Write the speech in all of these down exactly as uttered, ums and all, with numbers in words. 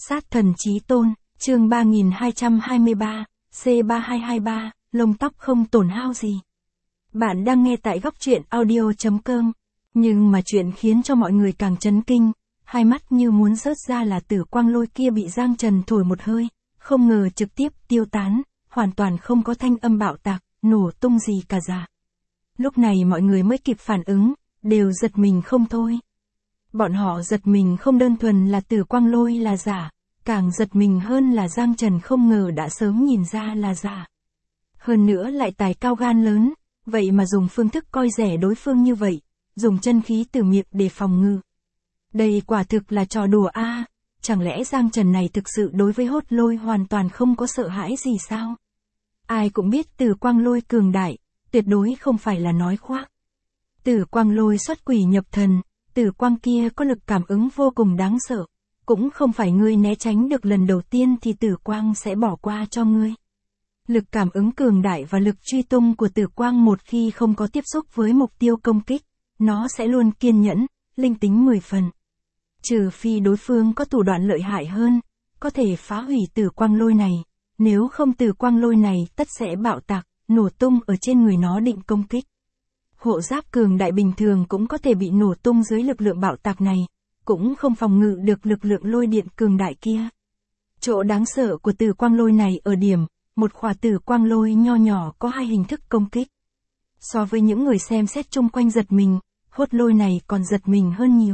Sát thần chí tôn, chương ba nghìn hai trăm hai mươi ba, C ba hai hai ba, lông tóc không tổn hao gì. Bạn đang nghe tại góc truyện audio chấm com. Nhưng mà chuyện khiến cho mọi người càng chấn kinh, hai mắt như muốn rớt ra là Tử Quang Lôi kia bị Giang Trần thổi một hơi, không ngờ trực tiếp tiêu tán, hoàn toàn không có thanh âm bạo tạc, nổ tung gì cả giả. Lúc này mọi người mới kịp phản ứng, đều giật mình không thôi. Bọn họ giật mình không đơn thuần là Tử Quang Lôi là giả, càng giật mình hơn là Giang Trần không ngờ đã sớm nhìn ra là giả. Hơn nữa lại tài cao gan lớn, vậy mà dùng phương thức coi rẻ đối phương như vậy, dùng chân khí từ miệng để phòng ngự. Đây quả thực là trò đùa a, à, chẳng lẽ Giang Trần này thực sự đối với Hốt Lôi hoàn toàn không có sợ hãi gì sao? Ai cũng biết Tử Quang Lôi cường đại, tuyệt đối không phải là nói khoác. Tử Quang Lôi xuất quỷ nhập thần, Tử Quang kia có lực cảm ứng vô cùng đáng sợ, cũng không phải ngươi né tránh được lần đầu tiên thì Tử Quang sẽ bỏ qua cho ngươi. Lực cảm ứng cường đại và lực truy tung của Tử Quang một khi không có tiếp xúc với mục tiêu công kích, nó sẽ luôn kiên nhẫn, linh tính mười phần. Trừ phi đối phương có thủ đoạn lợi hại hơn, có thể phá hủy Tử Quang Lôi này, nếu không Tử Quang Lôi này tất sẽ bạo tạc, nổ tung ở trên người nó định công kích. Hộ giáp cường đại bình thường cũng có thể bị nổ tung dưới lực lượng bạo tạc này, cũng không phòng ngự được lực lượng lôi điện cường đại kia. Chỗ đáng sợ của Tử Quang Lôi này ở điểm, một khỏa Tử Quang Lôi nho nhỏ có hai hình thức công kích. So với những người xem xét chung quanh giật mình, Hốt Lôi này còn giật mình hơn nhiều.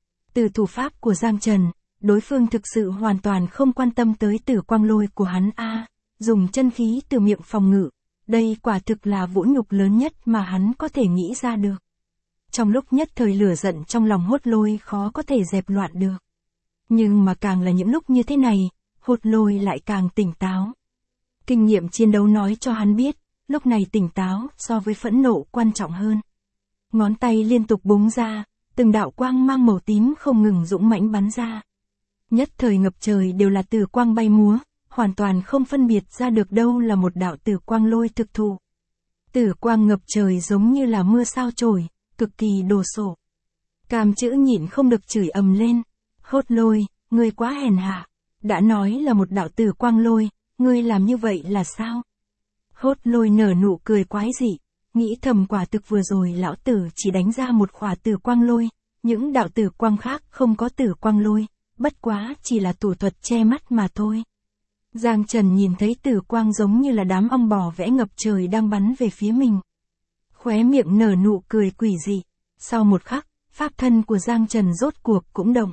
Từ thủ pháp của Giang Trần, đối phương thực sự hoàn toàn không quan tâm tới Tử Quang Lôi của hắn a, à, dùng chân khí từ miệng phòng ngự. Đây quả thực là vũ nhục lớn nhất mà hắn có thể nghĩ ra được. Trong lúc nhất thời lửa giận trong lòng Hốt Lôi khó có thể dẹp loạn được. Nhưng mà càng là những lúc như thế này, Hốt Lôi lại càng tỉnh táo. Kinh nghiệm chiến đấu nói cho hắn biết, lúc này tỉnh táo so với phẫn nộ quan trọng hơn. Ngón tay liên tục búng ra, từng đạo quang mang màu tím không ngừng dũng mãnh bắn ra. Nhất thời ngập trời đều là Tử Quang bay múa, hoàn toàn không phân biệt ra được đâu là một đạo Tử Quang Lôi thực thụ. Tử Quang ngập trời giống như là mưa sao trổi, cực kỳ đồ sộ. Cam Chữ nhịn không được chửi ầm lên, Hốt Lôi, ngươi quá hèn hạ, đã nói là một đạo Tử Quang Lôi, ngươi làm như vậy là sao? Hốt Lôi nở nụ cười quái dị, nghĩ thầm quả thực vừa rồi lão tử chỉ đánh ra một khỏa Tử Quang Lôi, những đạo Tử Quang khác không có Tử Quang Lôi, bất quá chỉ là thủ thuật che mắt mà thôi. Giang Trần nhìn thấy Tử Quang giống như là đám ong bò vẽ ngập trời đang bắn về phía mình. Khóe miệng nở nụ cười quỷ dị, sau một khắc, pháp thân của Giang Trần rốt cuộc cũng động.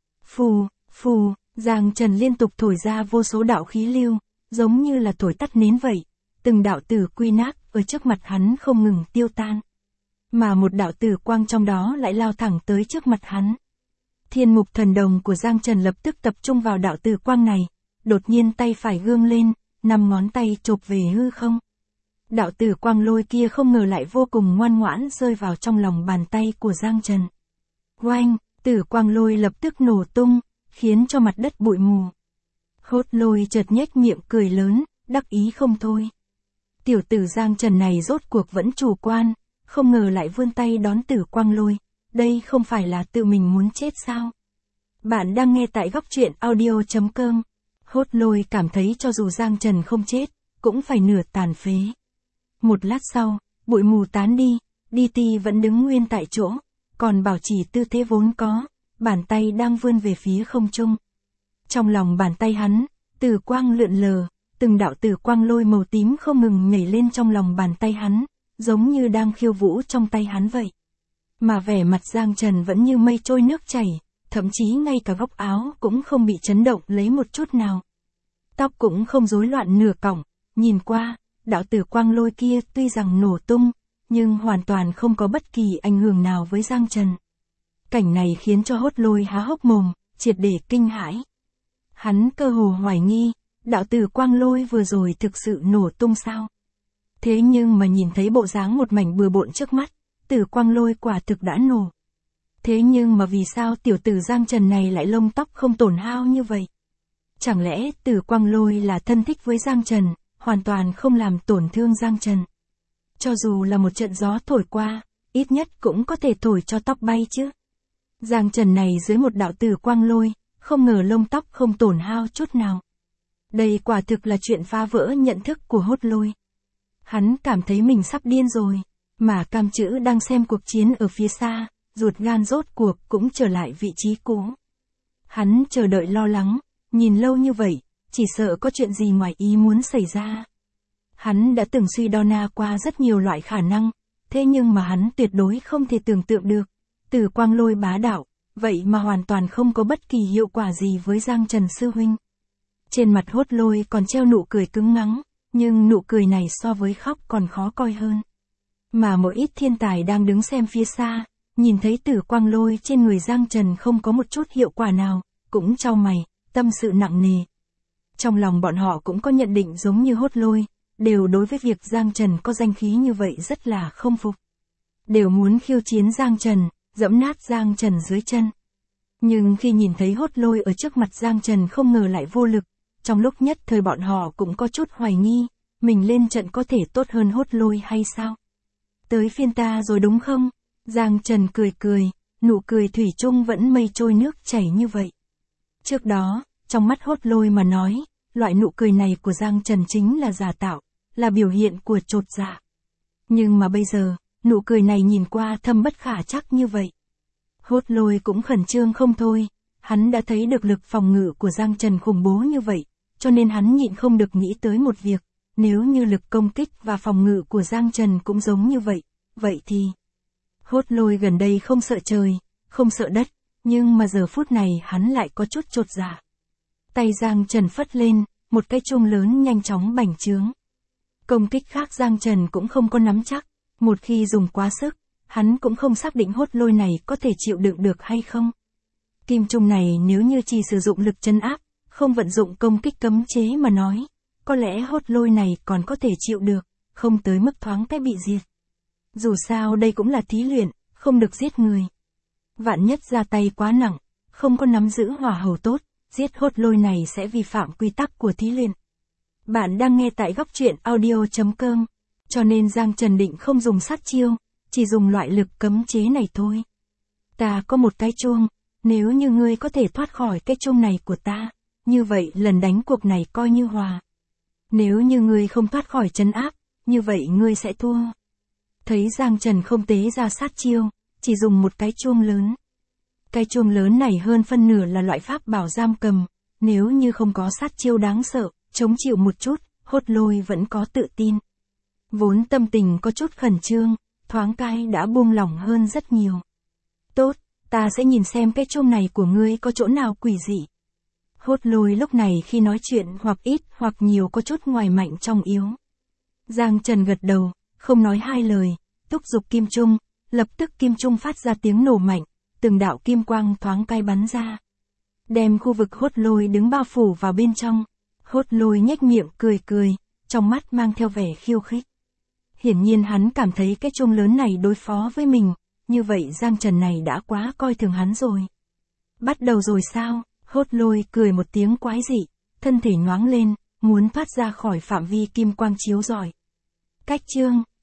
Phù, phù, Giang Trần liên tục thổi ra vô số đạo khí lưu, giống như là thổi tắt nến vậy, từng đạo tử quy nát ở trước mặt hắn không ngừng tiêu tan. Mà một đạo Tử Quang trong đó lại lao thẳng tới trước mặt hắn. Thiên mục thần đồng của Giang Trần lập tức tập trung vào đạo Tử Quang này, đột nhiên tay phải gương lên, năm ngón tay chộp về hư không. Đạo Tử Quang Lôi kia không ngờ lại vô cùng ngoan ngoãn rơi vào trong lòng bàn tay của Giang Trần. Oanh, Tử Quang Lôi lập tức nổ tung, khiến cho mặt đất bụi mù. Hốt Lôi chợt nhếch miệng cười lớn, đắc ý không thôi. Tiểu tử Giang Trần này rốt cuộc vẫn chủ quan, không ngờ lại vươn tay đón Tử Quang Lôi, đây không phải là tự mình muốn chết sao? Bạn đang nghe tại góc truyện audio chấm com. Hốt Lôi cảm thấy cho dù Giang Trần không chết, cũng phải nửa tàn phế. Một lát sau, bụi mù tán đi, đê tê vẫn đứng nguyên tại chỗ, còn bảo trì tư thế vốn có, bàn tay đang vươn về phía không trung. Trong lòng bàn tay hắn, Tử Quang lượn lờ, từng đạo Tử Quang Lôi màu tím không ngừng nhảy lên trong lòng bàn tay hắn, giống như đang khiêu vũ trong tay hắn vậy. Mà vẻ mặt Giang Trần vẫn như mây trôi nước chảy, thậm chí ngay cả góc áo cũng không bị chấn động lấy một chút nào. Tóc cũng không rối loạn nửa cọng, nhìn qua, đạo Tử Quang Lôi kia tuy rằng nổ tung, nhưng hoàn toàn không có bất kỳ ảnh hưởng nào với Giang Trần. Cảnh này khiến cho Hốt Lôi há hốc mồm, triệt để kinh hãi. Hắn cơ hồ hoài nghi, đạo Tử Quang Lôi vừa rồi thực sự nổ tung sao? Thế nhưng mà nhìn thấy bộ dáng một mảnh bừa bộn trước mắt, Tử Quang Lôi quả thực đã nổ. Thế nhưng mà vì sao tiểu tử Giang Trần này lại lông tóc không tổn hao như vậy? Chẳng lẽ Tử Quang Lôi là thân thích với Giang Trần, hoàn toàn không làm tổn thương Giang Trần? Cho dù là một trận gió thổi qua, ít nhất cũng có thể thổi cho tóc bay chứ. Giang Trần này dưới một đạo Tử Quang Lôi, không ngờ lông tóc không tổn hao chút nào. Đây quả thực là chuyện phá vỡ nhận thức của Hốt Lôi. Hắn cảm thấy mình sắp điên rồi, mà Cam Chữ đang xem cuộc chiến ở phía xa, ruột gan rốt cuộc cũng trở lại vị trí cũ. Hắn chờ đợi lo lắng, nhìn lâu như vậy, chỉ sợ có chuyện gì ngoài ý muốn xảy ra. Hắn đã từng suy đo na qua rất nhiều loại khả năng, thế nhưng mà hắn tuyệt đối không thể tưởng tượng được. Từ Quang Lôi bá đạo, vậy mà hoàn toàn không có bất kỳ hiệu quả gì với Giang Trần sư huynh. Trên mặt Hốt Lôi còn treo nụ cười cứng ngắn, nhưng nụ cười này so với khóc còn khó coi hơn. Mà một ít thiên tài đang đứng xem phía xa, nhìn thấy Tử Quang Lôi trên người Giang Trần không có một chút hiệu quả nào, cũng chau mày, tâm sự nặng nề. Trong lòng bọn họ cũng có nhận định giống như Hốt Lôi, đều đối với việc Giang Trần có danh khí như vậy rất là không phục. Đều muốn khiêu chiến Giang Trần, dẫm nát Giang Trần dưới chân. Nhưng khi nhìn thấy Hốt Lôi ở trước mặt Giang Trần không ngờ lại vô lực, trong lúc nhất thời bọn họ cũng có chút hoài nghi, mình lên trận có thể tốt hơn Hốt Lôi hay sao? Tới phiên ta rồi đúng không? Giang Trần cười cười, nụ cười thủy chung vẫn mây trôi nước chảy như vậy. Trước đó, trong mắt Hốt Lôi mà nói, loại nụ cười này của Giang Trần chính là giả tạo, là biểu hiện của chột dạ. Nhưng mà bây giờ, nụ cười này nhìn qua thâm bất khả trắc như vậy. Hốt Lôi cũng khẩn trương không thôi, hắn đã thấy được lực phòng ngự của Giang Trần khủng bố như vậy, cho nên hắn nhịn không được nghĩ tới một việc, nếu như lực công kích và phòng ngự của Giang Trần cũng giống như vậy, vậy thì... Hốt Lôi gần đây không sợ trời, không sợ đất, nhưng mà giờ phút này hắn lại có chút chột dạ. Tay Giang Trần phất lên, một cái chuông lớn nhanh chóng bành trướng. Công kích khác Giang Trần cũng không có nắm chắc, một khi dùng quá sức, hắn cũng không xác định Hốt Lôi này có thể chịu đựng được hay không. Kim trung này nếu như chỉ sử dụng lực trấn áp, không vận dụng công kích cấm chế mà nói, có lẽ Hốt Lôi này còn có thể chịu được, không tới mức thoáng cái bị diệt. Dù sao đây cũng là thí luyện, không được giết người. Vạn nhất ra tay quá nặng, không có nắm giữ hỏa hầu tốt, giết Hốt Lôi này sẽ vi phạm quy tắc của thí luyện. Bạn đang nghe tại góc truyện audio chấm com, cho nên Giang Trần định không dùng sát chiêu, chỉ dùng loại lực cấm chế này thôi. Ta có một cái chuông, nếu như ngươi có thể thoát khỏi cái chuông này của ta, như vậy lần đánh cuộc này coi như hòa. Nếu như ngươi không thoát khỏi trấn áp, như vậy ngươi sẽ thua. Thấy Giang Trần không tế ra sát chiêu, chỉ dùng một cái chuông lớn. Cái chuông lớn này hơn phân nửa là loại pháp bảo giam cầm, nếu như không có sát chiêu đáng sợ, chống chịu một chút, Hốt Lôi vẫn có tự tin. Vốn tâm tình có chút khẩn trương, thoáng cái đã buông lỏng hơn rất nhiều. Tốt, ta sẽ nhìn xem cái chuông này của ngươi có chỗ nào quỷ dị. Hốt Lôi lúc này khi nói chuyện hoặc ít hoặc nhiều có chút ngoài mạnh trong yếu. Giang Trần gật đầu, không nói hai lời, thúc giục kim trung, lập tức kim trung phát ra tiếng nổ mạnh, từng đạo kim quang thoáng cái bắn ra. Đem khu vực Hốt Lôi đứng bao phủ vào bên trong. Hốt Lôi nhếch miệng cười cười, trong mắt mang theo vẻ khiêu khích. Hiển nhiên hắn cảm thấy cái chuông lớn này đối phó với mình, như vậy Giang Trần này đã quá coi thường hắn rồi. Bắt đầu rồi sao? Hốt Lôi cười một tiếng quái dị, thân thể nhoáng lên, muốn thoát ra khỏi phạm vi kim quang chiếu rọi. Cách chương